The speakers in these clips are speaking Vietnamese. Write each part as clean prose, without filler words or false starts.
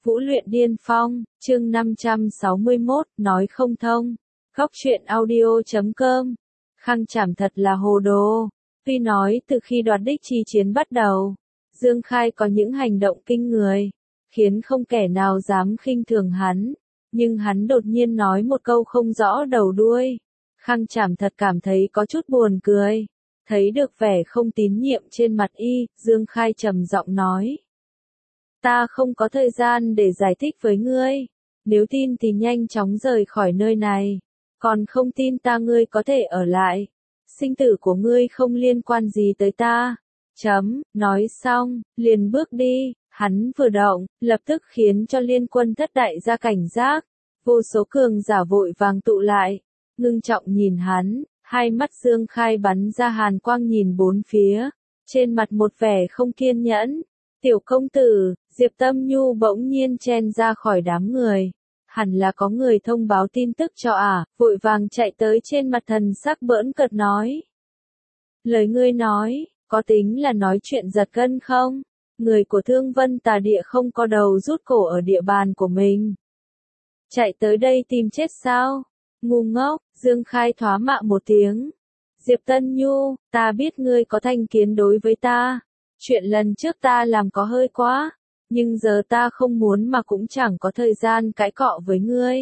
Vũ luyện điên phong, chương 561, nói không thông. Góc truyện audio.com. Khang Trảm thật là hồ đồ. Tuy nói từ khi đoạt đích chi chiến bắt đầu, Dương Khai có những hành động kinh người, khiến không kẻ nào dám khinh thường hắn. Nhưng hắn đột nhiên nói một câu không rõ đầu đuôi. Khang Trảm thật cảm thấy có chút buồn cười. Thấy được vẻ không tín nhiệm trên mặt y, Dương Khai trầm giọng nói. Ta không có thời gian để giải thích với ngươi. Nếu tin thì nhanh chóng rời khỏi nơi này. Còn không tin ta ngươi có thể ở lại. Sinh tử của ngươi không liên quan gì tới ta. Nói xong, liền bước đi. Hắn vừa động, lập tức khiến cho liên quân thất đại ra cảnh giác. Vô số cường giả vội vàng tụ lại. Ngưng trọng nhìn hắn, hai mắt Dương Khai bắn ra hàn quang nhìn bốn phía. Trên mặt một vẻ không kiên nhẫn. Tiểu công tử, Diệp Tâm Nhu bỗng nhiên chen ra khỏi đám người. Hẳn là có người thông báo tin tức cho vội vàng chạy tới trên mặt thần sắc bỡn cợt nói. Lời ngươi nói, có tính là nói chuyện giật gân không? Người của Thương Vân Tà Địa không có đầu rút cổ ở địa bàn của mình. Chạy tới đây tìm chết sao? Ngu ngốc, Dương Khai thoá mạ một tiếng. Diệp Tân Nhu, ta biết ngươi có thành kiến đối với ta. Chuyện lần trước ta làm có hơi quá, nhưng giờ ta không muốn mà cũng chẳng có thời gian cãi cọ với ngươi.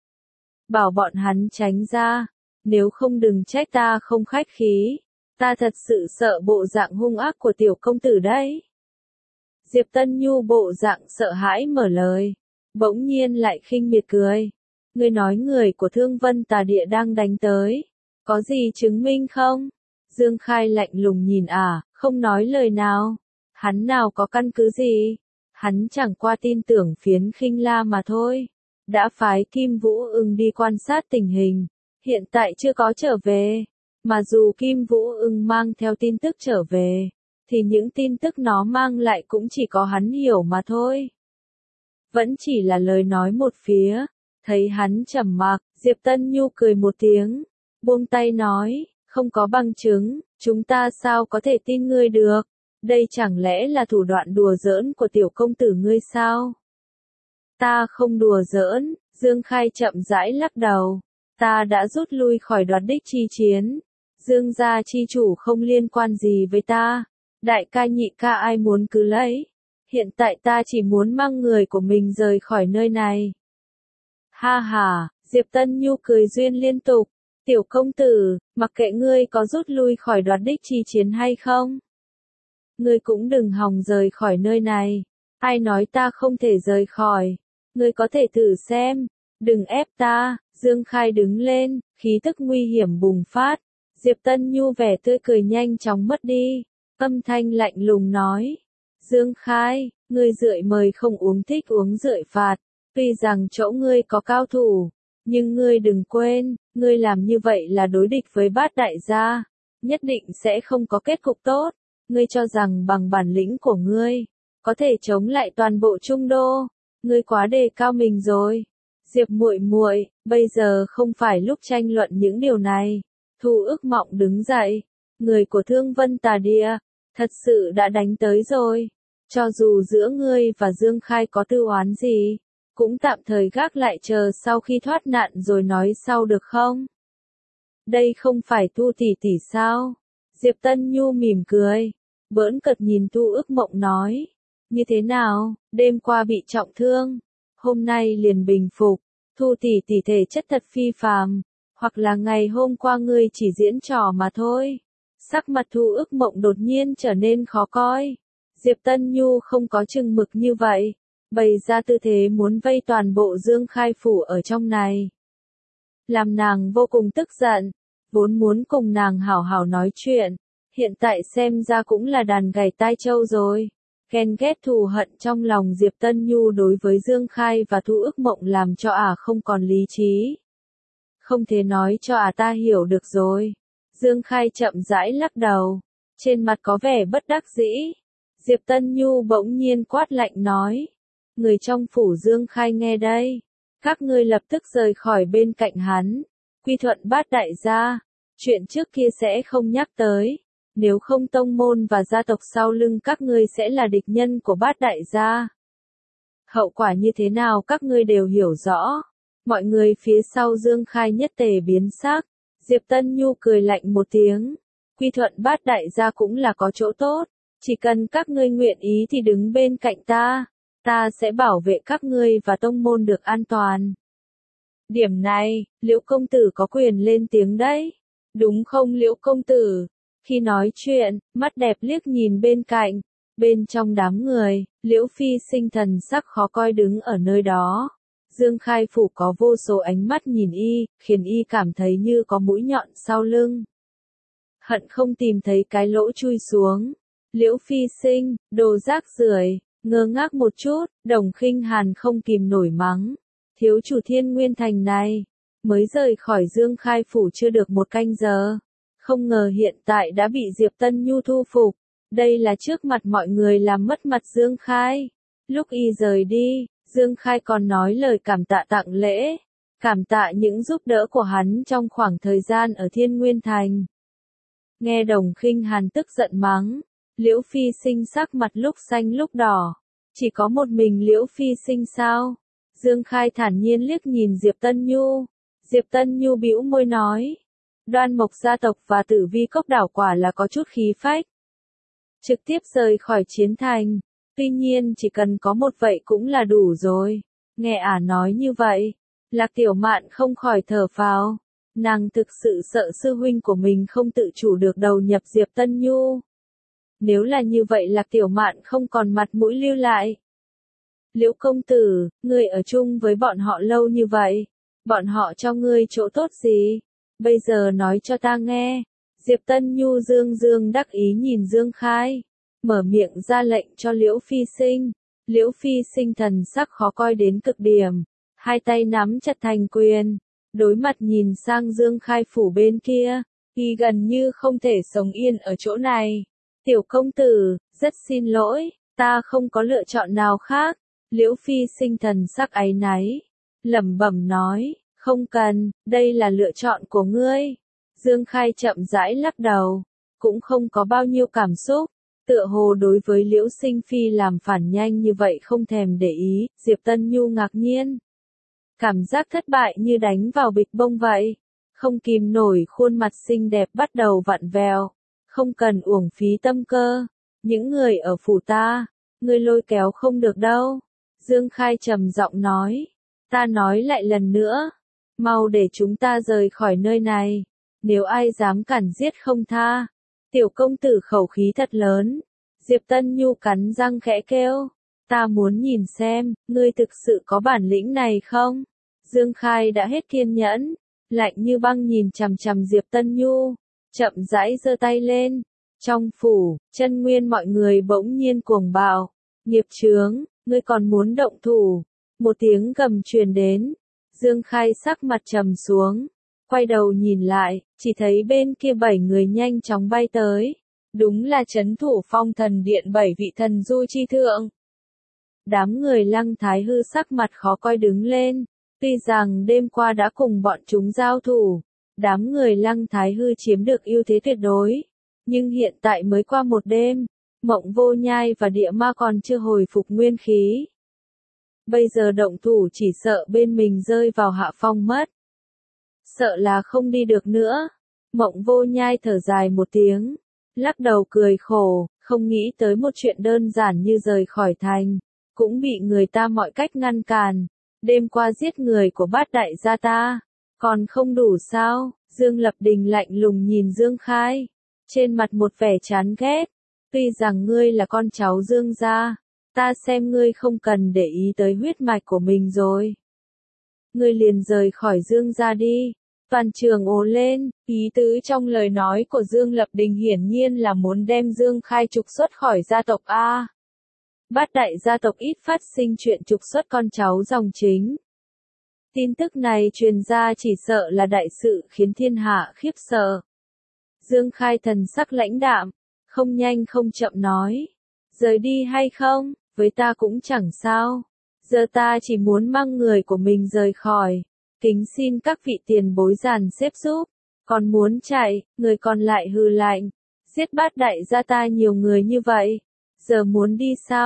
Bảo bọn hắn tránh ra, nếu không đừng trách ta không khách khí, ta thật sự sợ bộ dạng hung ác của tiểu công tử đấy. Diệp Tân Nhu bộ dạng sợ hãi mở lời, bỗng nhiên lại khinh miệt cười. Ngươi nói người của Thương Vân Tà Địa đang đánh tới, có gì chứng minh không? Dương Khai lạnh lùng nhìn không nói lời nào. Hắn nào có căn cứ gì? Hắn chẳng qua tin tưởng Phiến Khinh La mà thôi. Đã phái Kim Vũ Ưng đi quan sát tình hình. Hiện tại chưa có trở về. Mà dù Kim Vũ Ưng mang theo tin tức trở về, thì những tin tức nó mang lại cũng chỉ có hắn hiểu mà thôi. Vẫn chỉ là lời nói một phía. Thấy hắn trầm mặc, Diệp Tân Nhu cười một tiếng. Buông tay nói, không có bằng chứng, chúng ta sao có thể tin ngươi được? Đây chẳng lẽ là thủ đoạn đùa giỡn của tiểu công tử ngươi sao? Ta không đùa giỡn, Dương Khai chậm rãi lắc đầu. Ta đã rút lui khỏi đoạt đích chi chiến. Dương gia chi chủ không liên quan gì với ta. Đại ca nhị ca ai muốn cứ lấy. Hiện tại ta chỉ muốn mang người của mình rời khỏi nơi này. Ha ha, Diệp Tân Nhu cười duyên liên tục. Tiểu công tử, mặc kệ ngươi có rút lui khỏi đoạt đích chi chiến hay không. Ngươi cũng đừng hòng rời khỏi nơi này. Ai nói ta không thể rời khỏi. Ngươi có thể thử xem. Đừng ép ta. Dương Khai đứng lên, khí tức nguy hiểm bùng phát. Diệp Tân Nhu vẻ tươi cười nhanh chóng mất đi. Âm thanh lạnh lùng nói. Dương Khai, ngươi rượu mời không uống thích uống rượu phạt. Tuy rằng chỗ ngươi có cao thủ, nhưng ngươi đừng quên, ngươi làm như vậy là đối địch với Bát đại gia. Nhất định sẽ không có kết cục tốt. Ngươi cho rằng bằng bản lĩnh của ngươi, có thể chống lại toàn bộ Trung Đô. Ngươi quá đề cao mình rồi. Diệp muội muội, bây giờ không phải lúc tranh luận những điều này. Thu Ước Mộng đứng dậy. Người của Thương Vân Tà Địa, thật sự đã đánh tới rồi. Cho dù giữa ngươi và Dương Khai có tư oán gì, cũng tạm thời gác lại chờ sau khi thoát nạn rồi nói sau được không? Đây không phải Thu tỷ tỷ sao? Diệp Tân Nhu mỉm cười. Bỡn cợt nhìn Thu Ước Mộng nói. Như thế nào, đêm qua bị trọng thương, hôm nay liền bình phục. Thu tỷ tỷ thể chất thật phi phàm, hoặc là ngày hôm qua ngươi chỉ diễn trò mà thôi. Sắc mặt Thu Ước Mộng đột nhiên trở nên khó coi. Diệp Tân Nhu không có chừng mực như vậy, bày ra tư thế muốn vây toàn bộ Dương Khai phủ ở trong này. Làm nàng vô cùng tức giận, vốn muốn cùng nàng hảo hảo nói chuyện, hiện tại xem ra cũng là đàn gảy tai trâu rồi. Ghen ghét thù hận trong lòng Diệp Tân Nhu đối với Dương Khai và Thu Ước Mộng làm cho không còn lý trí. Không thể nói cho ta hiểu được rồi. Dương Khai chậm rãi lắc đầu, trên mặt có vẻ bất đắc dĩ. Diệp Tân Nhu bỗng nhiên quát lạnh nói. Người trong phủ Dương Khai nghe đây. Các ngươi lập tức rời khỏi bên cạnh hắn. Quy thuận Bát đại gia. Chuyện trước kia sẽ không nhắc tới. Nếu không tông môn và gia tộc sau lưng các ngươi sẽ là địch nhân của Bát đại gia. Hậu quả như thế nào các ngươi đều hiểu rõ. Mọi người phía sau Dương Khai nhất tề biến sắc. Diệp Tân Nhu cười lạnh một tiếng. Quy thuận Bát đại gia cũng là có chỗ tốt. Chỉ cần các ngươi nguyện ý thì đứng bên cạnh ta. Ta sẽ bảo vệ các ngươi và tông môn được an toàn. Điểm này, Liễu công tử có quyền lên tiếng đấy. Đúng không Liễu công tử? Khi nói chuyện, mắt đẹp liếc nhìn bên cạnh. Bên trong đám người, Liễu Phi Sinh thần sắc khó coi đứng ở nơi đó. Dương Khai Phủ có vô số ánh mắt nhìn y, khiến y cảm thấy như có mũi nhọn sau lưng. Hận không tìm thấy cái lỗ chui xuống. Liễu Phi Sinh, đồ rác rưởi, ngơ ngác một chút, Đồng Khinh Hàn không kìm nổi mắng. Thiếu chủ Thiên Nguyên Thành này, mới rời khỏi Dương Khai Phủ chưa được một canh giờ. Không ngờ hiện tại đã bị Diệp Tân Nhu thu phục. Đây là trước mặt mọi người làm mất mặt Dương Khai. Lúc y rời đi, Dương Khai còn nói lời cảm tạ tặng lễ. Cảm tạ những giúp đỡ của hắn trong khoảng thời gian ở Thiên Nguyên Thành. Nghe Đồng Khinh Hàn tức giận mắng. Liễu Phi Sinh sắc mặt lúc xanh lúc đỏ. Chỉ có một mình Liễu Phi Sinh sao? Dương Khai thản nhiên liếc nhìn Diệp Tân Nhu. Diệp Tân Nhu bĩu môi nói. Đoan Mộc gia tộc và Tử Vi Cốc đảo quả là có chút khí phách. Trực tiếp rời khỏi chiến thành. Tuy nhiên chỉ cần có một vậy cũng là đủ rồi. Nghe ả nói như vậy. Lạc Tiểu Mạn không khỏi thở phào. Nàng thực sự sợ sư huynh của mình không tự chủ được đầu nhập Diệp Tân Nhu. Nếu là như vậy Lạc Tiểu Mạn không còn mặt mũi lưu lại. Liễu công tử, ngươi ở chung với bọn họ lâu như vậy. Bọn họ cho ngươi chỗ tốt gì? Bây giờ nói cho ta nghe. Diệp Tân Nhu dương đắc ý nhìn Dương Khai. Mở miệng ra lệnh cho Liễu Phi Sinh. Liễu Phi Sinh thần sắc khó coi đến cực điểm. Hai tay nắm chặt thành quyền. Đối mặt nhìn sang Dương Khai Phủ bên kia. Y gần như không thể sống yên ở chỗ này. Tiểu công tử, rất xin lỗi. Ta không có lựa chọn nào khác. Liễu Phi Sinh thần sắc áy náy. Lẩm bẩm nói. Không cần, đây là lựa chọn của ngươi. Dương Khai chậm rãi lắc đầu. Cũng không có bao nhiêu cảm xúc. Tựa hồ đối với Liễu Sinh Phi làm phản nhanh như vậy không thèm để ý. Diệp Tân Nhu ngạc nhiên. Cảm giác thất bại như đánh vào bịch bông vậy. Không kìm nổi khuôn mặt xinh đẹp bắt đầu vặn vẹo. Không cần uổng phí tâm cơ. Những người ở phủ ta, ngươi lôi kéo không được đâu. Dương Khai trầm giọng nói. Ta nói lại lần nữa. Mau để chúng ta rời khỏi nơi này. Nếu ai dám cản giết không tha. Tiểu công tử khẩu khí thật lớn. Diệp Tân Nhu cắn răng khẽ kêu. Ta muốn nhìn xem, ngươi thực sự có bản lĩnh này không? Dương Khai đã hết kiên nhẫn. Lạnh như băng nhìn chằm chằm Diệp Tân Nhu. Chậm rãi giơ tay lên. Trong phủ, chân nguyên mọi người bỗng nhiên cuồng bạo. Nghiệp chướng, ngươi còn muốn động thủ. Một tiếng gầm truyền đến. Dương Khai sắc mặt trầm xuống. Quay đầu nhìn lại, chỉ thấy bên kia 7 người nhanh chóng bay tới. Đúng là trấn thủ Phong Thần Điện 7 vị thần du chi thượng. Đám người Lăng Thái Hư sắc mặt khó coi đứng lên. Tuy rằng đêm qua đã cùng bọn chúng giao thủ. Đám người Lăng Thái Hư chiếm được ưu thế tuyệt đối. Nhưng hiện tại mới qua một đêm. Mộng Vô Nhai và Địa Ma còn chưa hồi phục nguyên khí. Bây giờ động thủ chỉ sợ bên mình rơi vào hạ phong mất. Sợ là không đi được nữa. Mộng Vô Nhai thở dài một tiếng. Lắc đầu cười khổ, không nghĩ tới một chuyện đơn giản như rời khỏi thành. Cũng bị người ta mọi cách ngăn cản. Đêm qua giết người của Bát đại gia ta. Còn không đủ sao? Dương Lập Đình lạnh lùng nhìn Dương Khai. Trên mặt một vẻ chán ghét. Tuy rằng ngươi là con cháu Dương gia. Ta xem ngươi không cần để ý tới huyết mạch của mình rồi. Ngươi liền rời khỏi Dương gia đi. Toàn trường ồ lên, ý tứ trong lời nói của Dương Lập Đình hiển nhiên là muốn đem Dương Khai trục xuất khỏi gia tộc A. Bát đại gia tộc ít phát sinh chuyện trục xuất con cháu dòng chính. Tin tức này truyền ra chỉ sợ là đại sự khiến thiên hạ khiếp sợ. Dương Khai thần sắc lãnh đạm, không nhanh không chậm nói. Rời đi hay không, với ta cũng chẳng sao. Giờ ta chỉ muốn mang người của mình rời khỏi. Kính xin các vị tiền bối dàn xếp giúp. Còn muốn chạy, người còn lại hừ lạnh. Giết Bát đại gia ta nhiều người như vậy. Giờ muốn đi sao?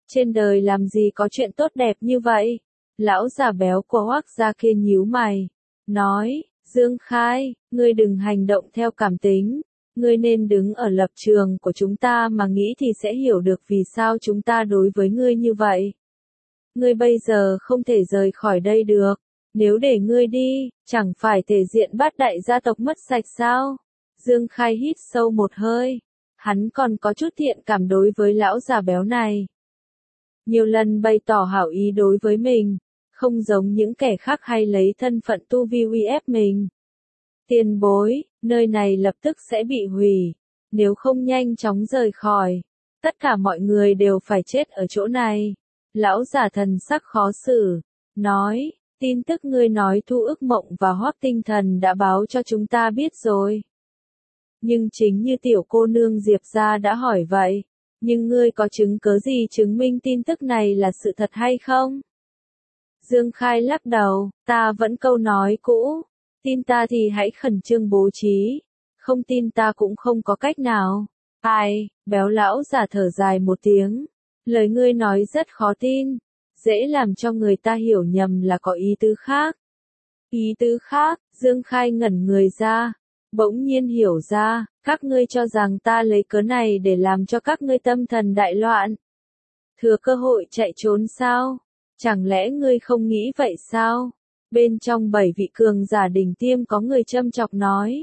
Trên đời làm gì có chuyện tốt đẹp như vậy? Lão già béo của Hoắc gia kia nhíu mày, nói, Dương Khai, ngươi đừng hành động theo cảm tính, ngươi nên đứng ở lập trường của chúng ta mà nghĩ thì sẽ hiểu được vì sao chúng ta đối với ngươi như vậy. Ngươi bây giờ không thể rời khỏi đây được, nếu để ngươi đi, chẳng phải thể diện bát đại gia tộc mất sạch sao? Dương Khai hít sâu một hơi, hắn còn có chút thiện cảm đối với lão già béo này. Nhiều lần bày tỏ hảo ý đối với mình, không giống những kẻ khác hay lấy thân phận tu vi uy ép mình. Tiền bối, nơi này lập tức sẽ bị hủy, nếu không nhanh chóng rời khỏi, tất cả mọi người đều phải chết ở chỗ này. Lão giả thần sắc khó xử, nói, tin tức ngươi nói Thu Ức Mộng và Hoắc Tinh Thần đã báo cho chúng ta biết rồi. Nhưng chính như tiểu cô nương Diệp gia đã hỏi vậy, nhưng ngươi có chứng cớ gì chứng minh tin tức này là sự thật hay không? Dương Khai lắc đầu, ta vẫn câu nói cũ, tin ta thì hãy khẩn trương bố trí, không tin ta cũng không có cách nào. Ai, béo lão giả thở dài một tiếng, lời ngươi nói rất khó tin, dễ làm cho người ta hiểu nhầm là có ý tứ khác. Ý tứ khác, Dương Khai ngẩn người ra, bỗng nhiên hiểu ra, các ngươi cho rằng ta lấy cớ này để làm cho các ngươi tâm thần đại loạn. Thừa cơ hội chạy trốn sao? Chẳng lẽ ngươi không nghĩ vậy sao? Bên trong 7 vị cường giả đỉnh tiêm có người châm chọc nói.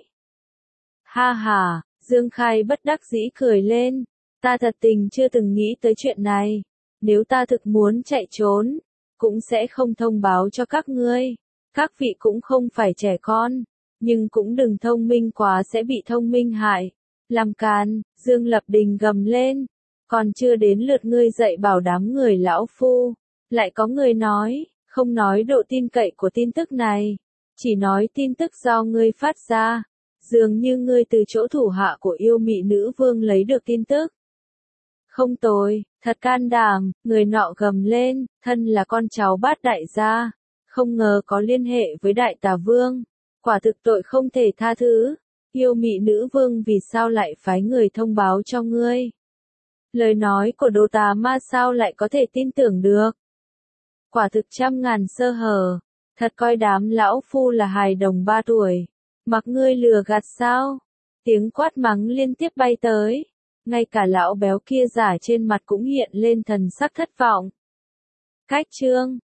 Ha ha, Dương Khai bất đắc dĩ cười lên, ta thật tình chưa từng nghĩ tới chuyện này, nếu ta thực muốn chạy trốn, cũng sẽ không thông báo cho các ngươi, các vị cũng không phải trẻ con, nhưng cũng đừng thông minh quá sẽ bị thông minh hại. Làm càn, Dương Lập Đình gầm lên, còn chưa đến lượt ngươi dạy bảo đám người lão phu. Lại có người nói, không nói độ tin cậy của tin tức này, chỉ nói tin tức do ngươi phát ra, dường như ngươi từ chỗ thủ hạ của yêu mị nữ vương lấy được tin tức. Không tồi, thật can đảm, người nọ gầm lên, thân là con cháu bát đại gia, không ngờ có liên hệ với đại tà vương, quả thực tội không thể tha thứ, yêu mị nữ vương vì sao lại phái người thông báo cho ngươi? Lời nói của đồ tà ma sao lại có thể tin tưởng được? Quả thực trăm ngàn sơ hở, thật coi đám lão phu là hài đồng 3 tuổi, mặc ngươi lừa gạt sao? Tiếng quát mắng liên tiếp bay tới, ngay cả lão béo kia giả trên mặt cũng hiện lên thần sắc thất vọng. Cách chương